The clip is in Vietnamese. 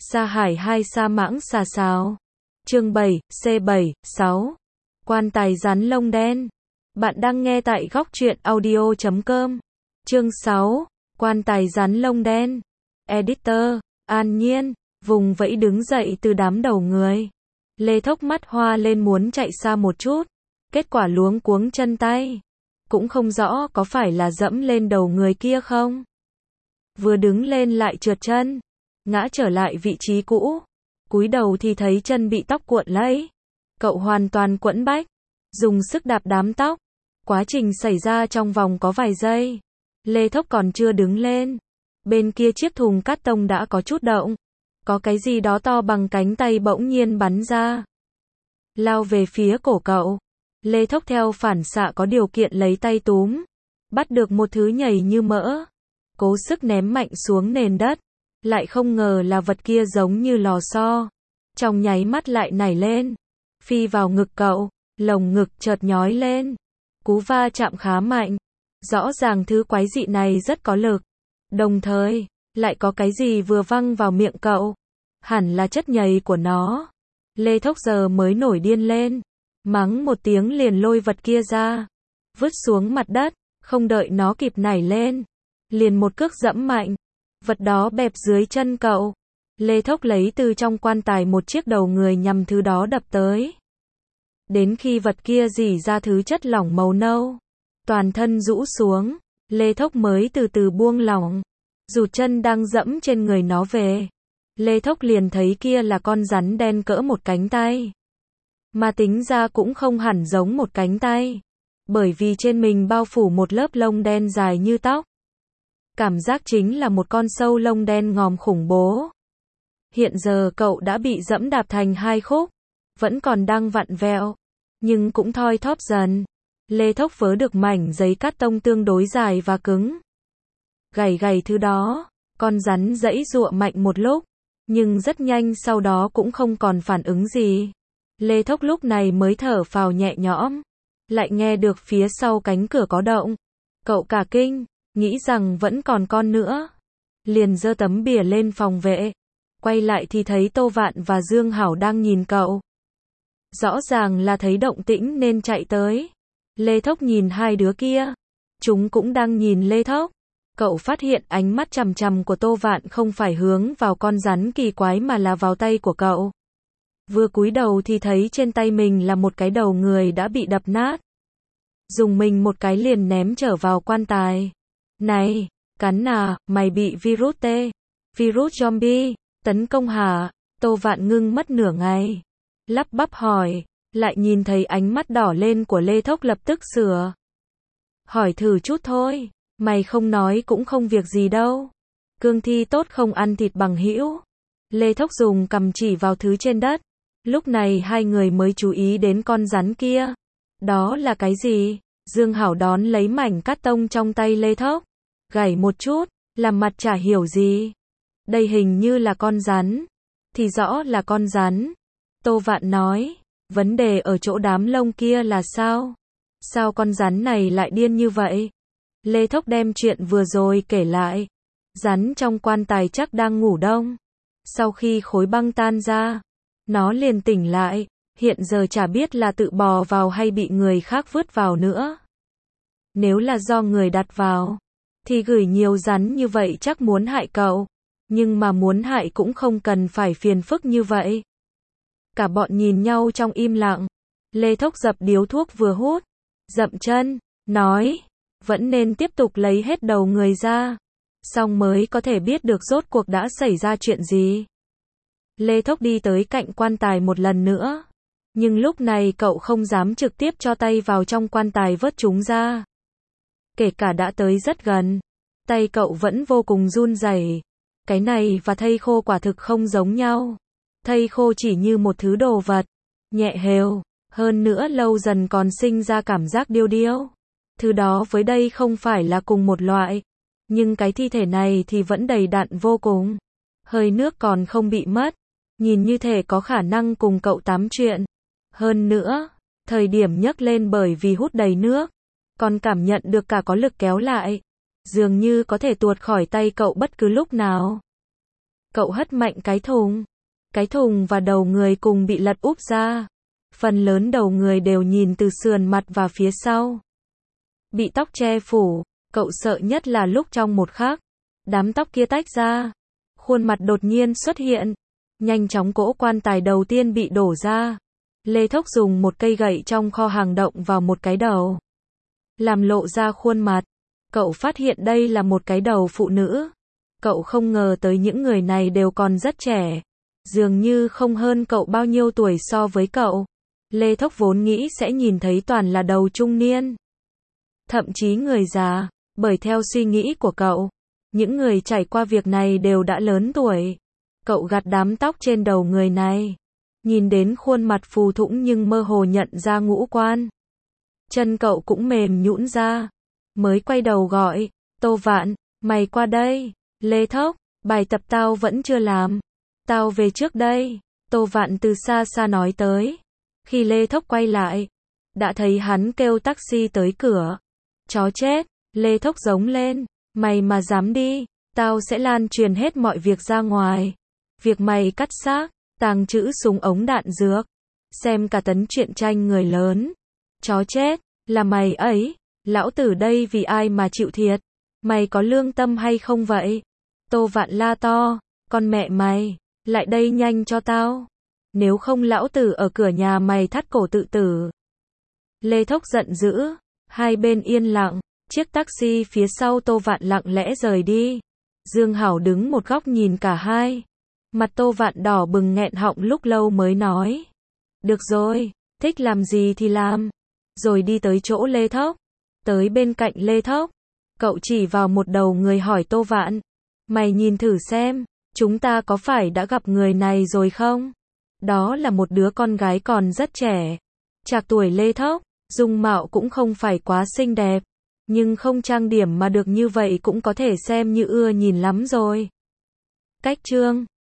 Sa Hải 2 Sa Mãng Xà Xào. Chương 7, C7, 6. Quan tài rắn lông đen. Bạn đang nghe tại góc truyện audio.com. Chương 6. Quan tài rắn lông đen. Editor, An Nhiên, vùng vẫy đứng dậy từ đám đầu người. Lê Thốc mắt hoa lên muốn chạy xa một chút. Kết quả luống cuống chân tay. Cũng không rõ có phải là dẫm lên đầu người kia không. Vừa đứng lên lại trượt chân. Ngã trở lại vị trí cũ. Cúi đầu thì thấy chân bị tóc cuộn lấy. Cậu hoàn toàn quẫn bách. Dùng sức đạp đám tóc. Quá trình xảy ra trong vòng có vài giây. Lê Thốc còn chưa đứng lên. Bên kia chiếc thùng cát tông đã có chút động. Có cái gì đó to bằng cánh tay bỗng nhiên bắn ra. Lao về phía cổ cậu. Lê Thốc theo phản xạ có điều kiện lấy tay túm. Bắt được một thứ nhầy như mỡ. Cố sức ném mạnh xuống nền đất. Lại không ngờ là vật kia giống như lò xo. Trong nháy mắt lại nảy lên. Phi vào ngực cậu. Lồng ngực chợt nhói lên. Cú va chạm khá mạnh. Rõ ràng thứ quái dị này rất có lực. Đồng thời, lại có cái gì vừa văng vào miệng cậu. Hẳn là chất nhầy của nó. Lê Thốc giờ mới nổi điên lên. Mắng một tiếng liền lôi vật kia ra. Vứt xuống mặt đất. Không đợi nó kịp nảy lên. Liền một cước dẫm mạnh. Vật đó bẹp dưới chân cậu. Lê Thốc lấy từ trong quan tài một chiếc đầu người nhằm thứ đó đập tới. Đến khi vật kia rỉ ra thứ chất lỏng màu nâu. Toàn thân rũ xuống. Lê Thốc mới từ từ buông lỏng. Rụt chân đang dẫm trên người nó về. Lê Thốc liền thấy kia là con rắn đen cỡ một cánh tay. Mà tính ra cũng không hẳn giống một cánh tay. Bởi vì trên mình bao phủ một lớp lông đen dài như tóc. Cảm giác chính là một con sâu lông đen ngòm khủng bố. Hiện giờ cậu đã bị dẫm đạp thành hai khúc. Vẫn còn đang vặn vẹo. Nhưng cũng thoi thóp dần. Lê Thốc vớ được mảnh giấy cát tông tương đối dài và cứng. Gảy gảy thứ đó. Con rắn giãy giụa mạnh một lúc. Nhưng rất nhanh sau đó cũng không còn phản ứng gì. Lê Thốc lúc này mới thở phào nhẹ nhõm. Lại nghe được phía sau cánh cửa có động. Cậu cả kinh. Nghĩ rằng vẫn còn con nữa. Liền giơ tấm bìa lên phòng vệ. Quay lại thì thấy Tô Vạn và Dương Hảo đang nhìn cậu. Rõ ràng là thấy động tĩnh nên chạy tới. Lê Thốc nhìn hai đứa kia. Chúng cũng đang nhìn Lê Thốc. Cậu phát hiện ánh mắt chằm chằm của Tô Vạn không phải hướng vào con rắn kỳ quái mà là vào tay của cậu. Vừa cúi đầu thì thấy trên tay mình là một cái đầu người đã bị đập nát. Dùng mình một cái liền ném trở vào quan tài. Này, cắn à, mày bị virus T. Virus zombie, tấn công hả? Tô Vạn ngưng mất nửa ngày. Lắp bắp hỏi, lại nhìn thấy ánh mắt đỏ lên của Lê Thốc lập tức sửa. Hỏi thử chút thôi, mày không nói cũng không việc gì đâu. Cương thi tốt không ăn thịt bằng hữu. Lê Thốc dùng cầm chỉ vào thứ trên đất. Lúc này hai người mới chú ý đến con rắn kia. Đó là cái gì? Dương Hảo đón lấy mảnh cát tông trong tay Lê Thốc. Gảy một chút, làm mặt chả hiểu gì. Đây hình như là con rắn. Thì rõ là con rắn. Tô Vạn nói, vấn đề ở chỗ đám lông kia là sao? Sao con rắn này lại điên như vậy? Lê Thốc đem chuyện vừa rồi kể lại. Rắn trong quan tài chắc đang ngủ đông. Sau khi khối băng tan ra, nó liền tỉnh lại. Hiện giờ chả biết là tự bò vào hay bị người khác vứt vào nữa. Nếu là do người đặt vào, thì gửi nhiều rắn như vậy chắc muốn hại cậu. Nhưng mà muốn hại cũng không cần phải phiền phức như vậy. Cả bọn nhìn nhau trong im lặng. Lê Thốc dập điếu thuốc vừa hút. Dậm chân, nói, vẫn nên tiếp tục lấy hết đầu người ra. Xong mới có thể biết được rốt cuộc đã xảy ra chuyện gì. Lê Thốc đi tới cạnh quan tài một lần nữa. Nhưng lúc này cậu không dám trực tiếp cho tay vào trong quan tài vớt chúng ra. Kể cả đã tới rất gần, tay cậu vẫn vô cùng run rẩy. Cái này và thây khô quả thực không giống nhau. Thây khô chỉ như một thứ đồ vật, nhẹ hều, hơn nữa lâu dần còn sinh ra cảm giác điêu điêu. Thứ đó với đây không phải là cùng một loại. Nhưng cái thi thể này thì vẫn đầy đặn vô cùng. Hơi nước còn không bị mất. Nhìn như thể có khả năng cùng cậu tám chuyện. Hơn nữa, thời điểm nhấc lên bởi vì hút đầy nước. Còn cảm nhận được cả có lực kéo lại. Dường như có thể tuột khỏi tay cậu bất cứ lúc nào. Cậu hất mạnh cái thùng và đầu người cùng bị lật úp ra. Phần lớn đầu người đều nhìn từ sườn mặt và phía sau. Bị tóc che phủ, cậu sợ nhất là lúc trong một khắc, đám tóc kia tách ra. Khuôn mặt đột nhiên xuất hiện. Nhanh chóng cỗ quan tài đầu tiên bị đổ ra. Lê Thốc dùng một cây gậy trong kho hàng động vào một cái đầu. Làm lộ ra khuôn mặt. Cậu phát hiện đây là một cái đầu phụ nữ. Cậu không ngờ tới những người này đều còn rất trẻ. Dường như không hơn cậu bao nhiêu tuổi so với cậu. Lê Thốc vốn nghĩ sẽ nhìn thấy toàn là đầu trung niên. Thậm chí người già. Bởi theo suy nghĩ của cậu, những người trải qua việc này đều đã lớn tuổi. Cậu gạt đám tóc trên đầu người này. Nhìn đến khuôn mặt phù thủng nhưng mơ hồ nhận ra ngũ quan. Chân cậu cũng mềm nhũn ra. Mới quay đầu gọi, Tô Vạn, mày qua đây. Lê Thốc, bài tập tao vẫn chưa làm. Tao về trước đây. Tô Vạn từ xa xa nói tới. Khi Lê Thốc quay lại, đã thấy hắn kêu taxi tới cửa. Chó chết, Lê Thốc giống lên. Mày mà dám đi, tao sẽ lan truyền hết mọi việc ra ngoài. Việc mày cắt xác, tàng trữ súng ống đạn dược, xem cả tấn truyện tranh người lớn. Chó chết, là mày ấy. Lão tử đây vì ai mà chịu thiệt? Mày có lương tâm hay không vậy? Tô Vạn la to, con mẹ mày, lại đây nhanh cho tao. Nếu không lão tử ở cửa nhà mày thắt cổ tự tử. Lê Thốc giận dữ, hai bên yên lặng, chiếc taxi phía sau Tô Vạn lặng lẽ rời đi. Dương Hảo đứng một góc nhìn cả hai. Mặt Tô Vạn đỏ bừng nghẹn họng lúc lâu mới nói. Được rồi, thích làm gì thì làm. Rồi đi tới chỗ Lê Thốc. Tới bên cạnh Lê Thốc, cậu chỉ vào một đầu người hỏi Tô Vạn. Mày nhìn thử xem, chúng ta có phải đã gặp người này rồi không? Đó là một đứa con gái còn rất trẻ. Trạc tuổi Lê Thốc, dung mạo cũng không phải quá xinh đẹp. Nhưng không trang điểm mà được như vậy cũng có thể xem như ưa nhìn lắm rồi. Cách chương